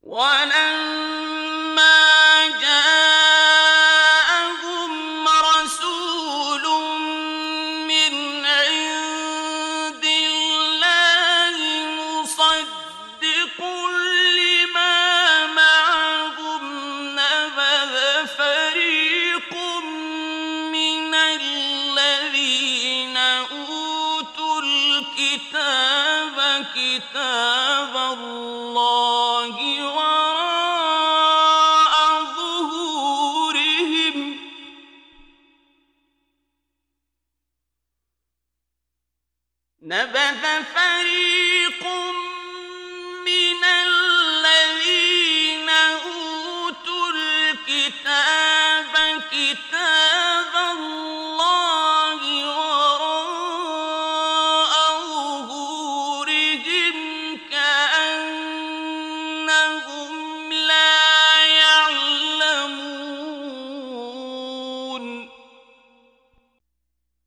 وَلَمَّا جَاءَهُمْ رَسُولٌ مِّنْ عِندِ اللَّهِ مُصَدِّقٌ لِّمَا مَعَهُمْ نَبَذَ فَرِيقٌ مِّنَ الَّذِينَ أُوتُوا الْكِتَابَ كِتَابَ اللَّهِ